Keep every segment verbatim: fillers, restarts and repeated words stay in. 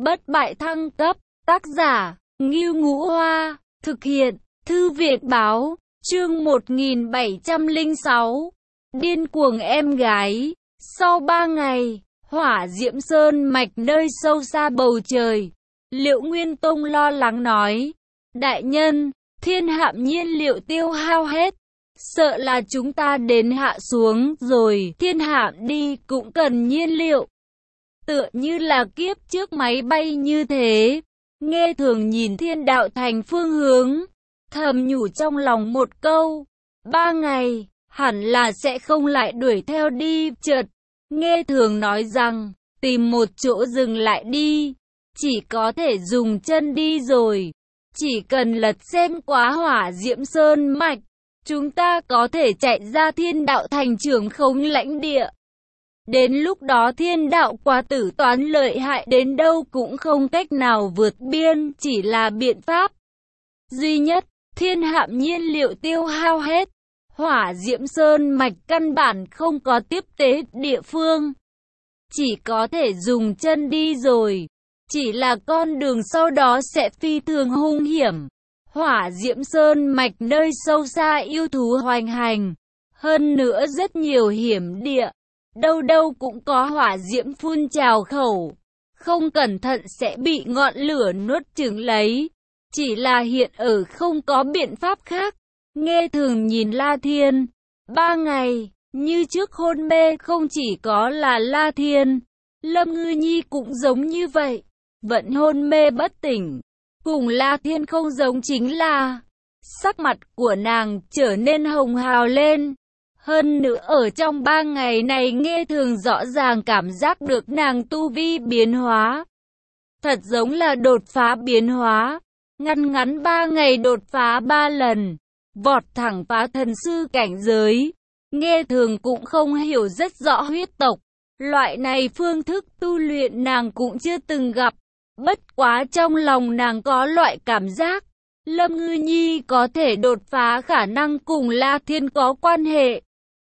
Bất bại thăng cấp, tác giả, Ngưu Ngũ Hoa, thực hiện, Thư viện báo, chương một nghìn bảy trăm lẻ sáu, điên cuồng em gái. Sau ba ngày, hỏa diễm sơn mạch nơi sâu xa bầu trời, Liệu Nguyên Tông lo lắng nói, đại nhân, thiên hạm nhiên liệu tiêu hao hết, sợ là chúng ta đến hạ xuống rồi, thiên hạm đi cũng cần nhiên liệu. Tựa như là kiếp trước máy bay như thế. Nghe Thường nhìn thiên đạo thành phương hướng, thầm nhủ trong lòng một câu, ba ngày, hẳn là sẽ không lại đuổi theo đi. Chợt, Nghe Thường nói rằng, tìm một chỗ dừng lại đi, chỉ có thể dùng chân đi rồi, chỉ cần lật xem quá hỏa diễm sơn mạch, chúng ta có thể chạy ra thiên đạo thành trưởng khống lãnh địa. Đến lúc đó thiên đạo quá tử toán lợi hại đến đâu cũng không cách nào vượt biên, chỉ là biện pháp duy nhất, thiên hạm nhiên liệu tiêu hao hết, hỏa diễm sơn mạch căn bản không có tiếp tế địa phương, chỉ có thể dùng chân đi rồi, chỉ là con đường sau đó sẽ phi thường hung hiểm. Hỏa diễm sơn mạch nơi sâu xa yêu thú hoành hành, hơn nữa rất nhiều hiểm địa. Đâu đâu cũng có hỏa diễm phun trào khẩu, không cẩn thận sẽ bị ngọn lửa nuốt chửng lấy. Chỉ là hiện ở không có biện pháp khác. Nghe Thường nhìn La Thiên, ba ngày, như trước hôn mê không chỉ có là La Thiên, Lâm Ngư Nhi cũng giống như vậy, vẫn hôn mê bất tỉnh. Cùng La Thiên không giống chính là, sắc mặt của nàng trở nên hồng hào lên. Hơn nữa ở trong ba ngày này Nghe Thường rõ ràng cảm giác được nàng tu vi biến hóa. Thật giống là đột phá biến hóa. Ngăn ngắn ba ngày đột phá ba lần. Vọt thẳng phá thần sư cảnh giới. Nghe Thường cũng không hiểu rất rõ huyết tộc. Loại này phương thức tu luyện nàng cũng chưa từng gặp. Bất quá trong lòng nàng có loại cảm giác. Lâm Ngư Nhi có thể đột phá khả năng cùng La Thiên có quan hệ.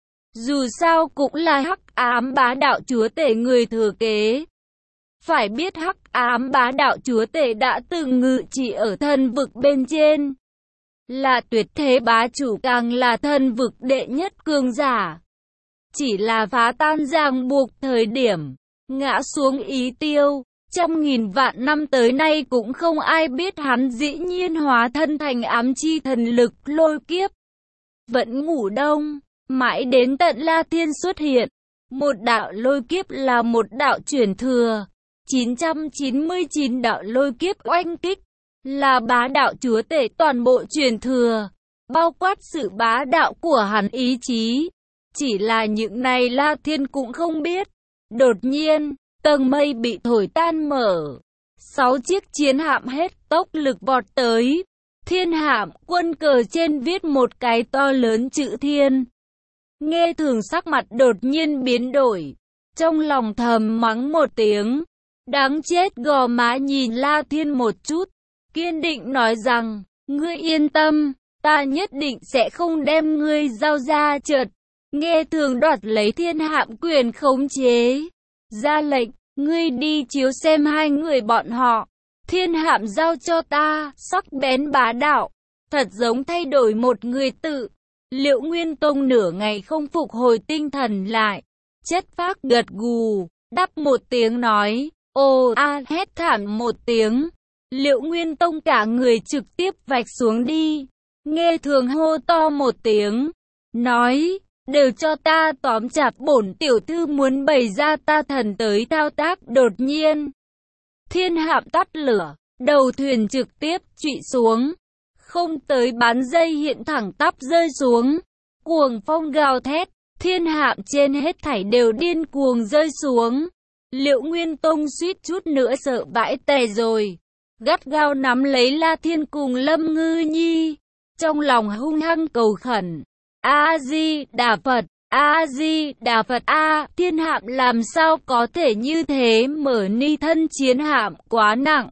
Dù sao cũng là hắc ám bá đạo chúa tể người thừa kế. Phải biết hắc ám bá đạo chúa tể đã từng ngự trị ở thần vực bên trên. Là tuyệt thế bá chủ, càng là thần vực đệ nhất cường giả. Chỉ là phá tan ràng buộc thời điểm, ngã xuống ý tiêu. Trăm nghìn vạn năm tới nay cũng không ai biết hắn dĩ nhiên hóa thân thành ám chi thần lực lôi kiếp. Vẫn ngủ đông. Mãi đến tận La Thiên xuất hiện, một đạo lôi kiếp là một đạo chuyển thừa, chín trăm chín mươi chín đạo lôi kiếp oanh kích, là bá đạo chúa tể toàn bộ truyền thừa, bao quát sự bá đạo của hắn ý chí. Chỉ là những này La Thiên cũng không biết. Đột nhiên, tầng mây bị thổi tan mở, sáu chiếc chiến hạm hết tốc lực vọt tới. Thiên hạm quân cờ trên viết một cái to lớn chữ thiên. Nghe Thường sắc mặt đột nhiên biến đổi, trong lòng thầm mắng một tiếng, đáng chết. Gò má nhìn La Thiên một chút, kiên định nói rằng, ngươi yên tâm, ta nhất định sẽ không đem ngươi giao ra. Chợt, Nghe Thường đoạt lấy thiên hạm quyền khống chế, ra lệnh, ngươi đi chiếu xem hai người bọn họ, thiên hạm giao cho ta. Sắc bén bá đạo, thật giống thay đổi một người tự. Liệu Nguyên Tông nửa ngày không phục hồi tinh thần lại, chất phác gật gù, đáp một tiếng nói, ồ a hét thảm một tiếng. Liệu Nguyên Tông cả người trực tiếp vạch xuống đi. Nghe Thường hô to một tiếng, nói, đều cho ta tóm chặt, bổn tiểu thư muốn bày ra ta thần tới thao tác. Đột nhiên, thiên hạm tắt lửa, đầu thuyền trực tiếp trụy xuống. Không tới bán giây hiện thẳng tắp rơi xuống. Cuồng phong gào thét, thiên hạm trên hết thảy đều điên cuồng rơi xuống. Liệu Nguyên Tông suýt chút nữa sợ vãi tè rồi. Gắt gao nắm lấy La Thiên cùng Lâm Ngư Nhi. Trong lòng hung hăng cầu khẩn. A-di-đà Phật, A-di-đà Phật A. Thiên hạm làm sao có thể như thế, mở ni thân chiến hạm quá nặng.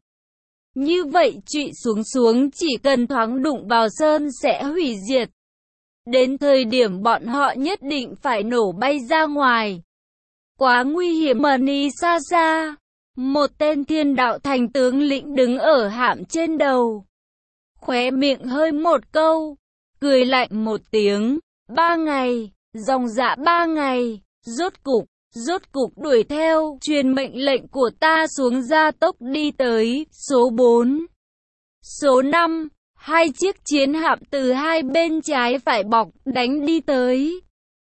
Như vậy trụy xuống xuống chỉ cần thoáng đụng vào sơn sẽ hủy diệt. Đến thời điểm bọn họ nhất định phải nổ bay ra ngoài. Quá nguy hiểm. Mờ ni xa xa, Một tên thiên đạo thành tướng lĩnh đứng ở hạm trên đầu. Khóe miệng hơi một câu, cười lạnh một tiếng. Ba ngày, dòng dã ba ngày, rốt cục, rốt cục đuổi theo, truyền mệnh lệnh của ta xuống gia tốc đi tới, số bốn. Số năm, hai chiếc chiến hạm từ hai bên trái phải bọc, đánh đi tới.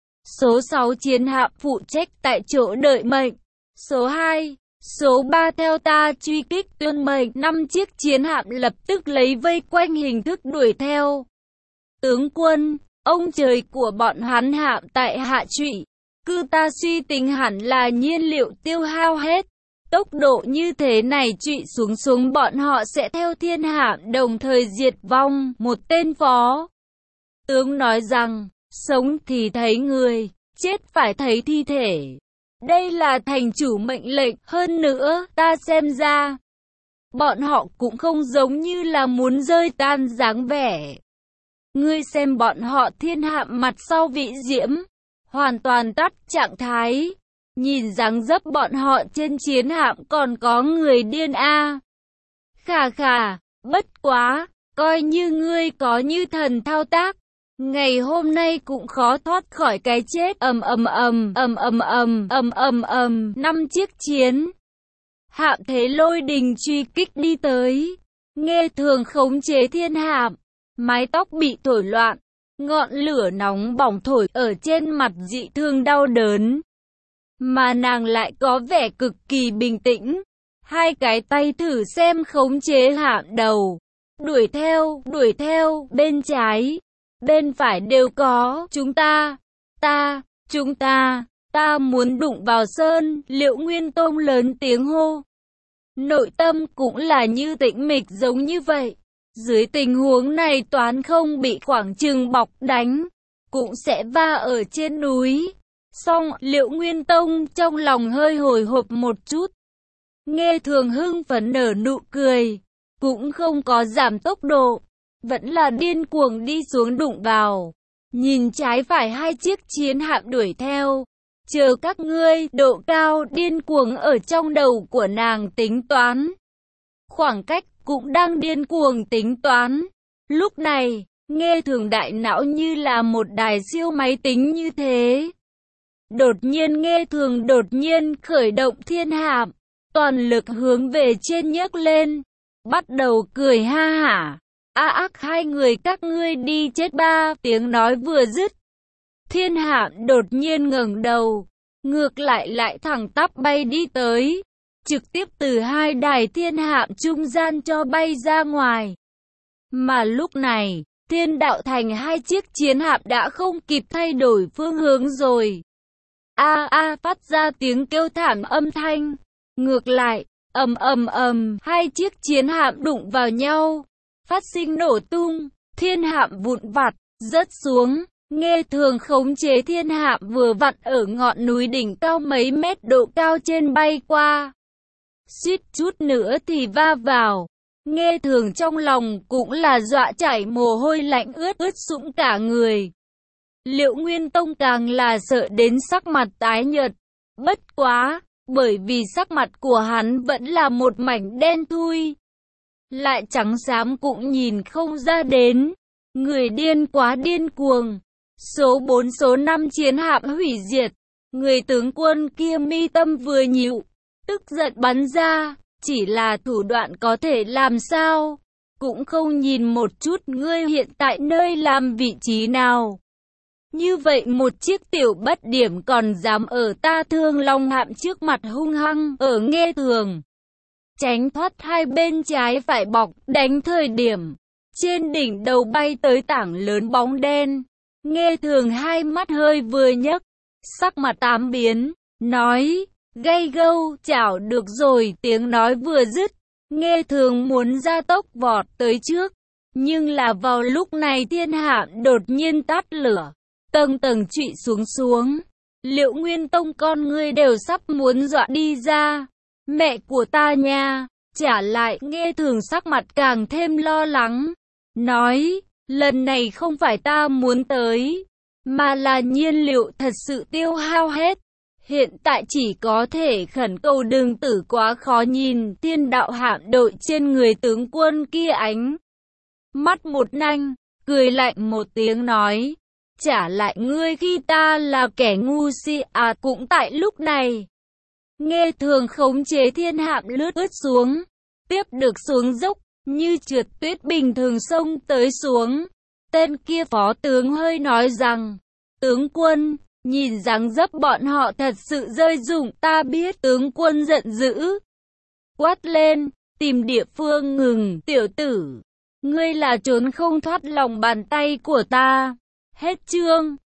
Số sáu chiến hạm phụ trách tại chỗ đợi mệnh. Số hai, số ba theo ta truy kích tuân mệnh. Năm chiếc chiến hạm lập tức lấy vây quanh hình thức đuổi theo. Tướng quân, ông trời của bọn hắn hạm tại hạ trụy. Cứ ta suy tính hẳn là nhiên liệu tiêu hao hết. Tốc độ như thế này trụy xuống xuống bọn họ sẽ theo thiên hạm đồng thời diệt vong. Một tên phó tướng nói rằng, sống thì thấy người, chết phải thấy thi thể. Đây là thành chủ mệnh lệnh, hơn nữa, ta xem ra. Bọn họ cũng không giống như là muốn rơi tan dáng vẻ. Ngươi xem bọn họ thiên hạm mặt sau vị diễm, hoàn toàn tắt trạng thái. Nhìn dáng dấp bọn họ trên chiến hạm còn có người điên a. À. Khà khà, bất quá, coi như ngươi có như thần thao tác. Ngày hôm nay cũng khó thoát khỏi cái chết. Ầm ầm ầm, ầm ầm ầm, ầm ầm ầm, năm chiếc chiến hạm thế lôi đình truy kích đi tới. Nghe thường khống chế thiên hạm, mái tóc bị thổi loạn, ngọn lửa nóng bỏng thổi ở trên mặt dị thương đau đớn. Mà nàng lại có vẻ cực kỳ bình tĩnh. Hai cái tay thử xem khống chế hạm đầu. Đuổi theo, đuổi theo, bên trái, bên phải đều có. Chúng ta, ta, chúng ta, ta muốn đụng vào sơn. Liệu Nguyên Tông lớn tiếng hô. Nội tâm cũng là như tĩnh mịch giống như vậy. Dưới tình huống này toán không bị khoảng chừng bọc đánh, cũng sẽ va ở trên núi. Xong, Liệu Nguyên Tông trong lòng hơi hồi hộp một chút. Nghe thường hưng phấn nở nụ cười, cũng không có giảm tốc độ, vẫn là điên cuồng đi xuống đụng vào. Nhìn trái phải hai chiếc chiến hạm đuổi theo. Chờ các ngươi, độ cao điên cuồng ở trong đầu của nàng tính toán. Khoảng cách cũng đang điên cuồng tính toán. Lúc này, nghe thường đại não như là một đài siêu máy tính như thế. Đột nhiên nghe thường đột nhiên khởi động thiên hạm, toàn lực hướng về trên nhấc lên, bắt đầu cười ha hả. A ác hai người các ngươi đi chết ba, tiếng nói vừa dứt. Thiên hạm đột nhiên ngẩng đầu, ngược lại lại thẳng tắp bay đi tới, trực tiếp từ hai đài thiên hạm trung gian cho bay ra ngoài. Mà lúc này, thiên đạo thành hai chiếc chiến hạm đã không kịp thay đổi phương hướng rồi. A a phát ra tiếng kêu thảm âm thanh. Ngược lại, ầm ầm ầm, hai chiếc chiến hạm đụng vào nhau, phát sinh nổ tung, thiên hạm vụn vặt, rớt xuống. Nghe thường khống chế thiên hạm vừa vặn ở ngọn núi đỉnh cao mấy mét độ cao trên bay qua. Suýt chút nữa thì va vào. Nghe thường trong lòng cũng là dọa chảy mồ hôi lạnh ướt ướt sũng cả người. Liệu Nguyên Tông càng là sợ đến sắc mặt tái nhợt. Bất quá, bởi vì sắc mặt của hắn vẫn là một mảnh đen thui, lại trắng xám cũng nhìn không ra đến. Người điên quá điên cuồng. Số bốn số năm chiến hạm hủy diệt. Người tướng quân kia mi tâm vừa nhíu, tức giận bắn ra. Chỉ là thủ đoạn có thể làm sao, cũng không nhìn một chút ngươi hiện tại nơi làm vị trí nào. Như vậy một chiếc tiểu bất điểm còn dám ở ta Thương Long hạm trước mặt hung hăng ở nghe thường. Tránh thoát hai bên trái phải bọc đánh thời điểm. Trên đỉnh đầu bay tới tảng lớn bóng đen. Nghe thường hai mắt hơi vừa nhấc, sắc mặt tám biến, nói, gay gâu, chảo được rồi. Tiếng nói vừa dứt, nghe thường muốn ra tốc vọt tới trước. Nhưng là vào lúc này thiên hạm đột nhiên tắt lửa, tầng tầng trụy xuống xuống. Liệu Nguyên Tông con ngươi đều sắp muốn dọa đi ra. Mẹ của ta nha, trả lại. Nghe thường sắc mặt càng thêm lo lắng, nói, lần này không phải ta muốn tới, mà là nhiên liệu thật sự tiêu hao hết. Hiện tại chỉ có thể khẩn cầu đừng tử quá khó nhìn. Thiên đạo hạm đội trên người tướng quân kia ánh mắt một nanh, cười lạnh một tiếng nói, trả lại ngươi khi ta là kẻ ngu si à. Cũng tại lúc này, Nghe Thường khống chế thiên hạm lướt ướt xuống, tiếp được xuống dốc, như trượt tuyết bình thường xông tới xuống. Tên kia phó tướng hơi nói rằng, tướng quân, nhìn dáng dấp bọn họ thật sự rơi rụng. Ta biết. Tướng quân giận dữ, quát lên, tìm địa phương ngừng. Tiểu tử, ngươi là trốn không thoát lòng bàn tay của ta. Hết chương.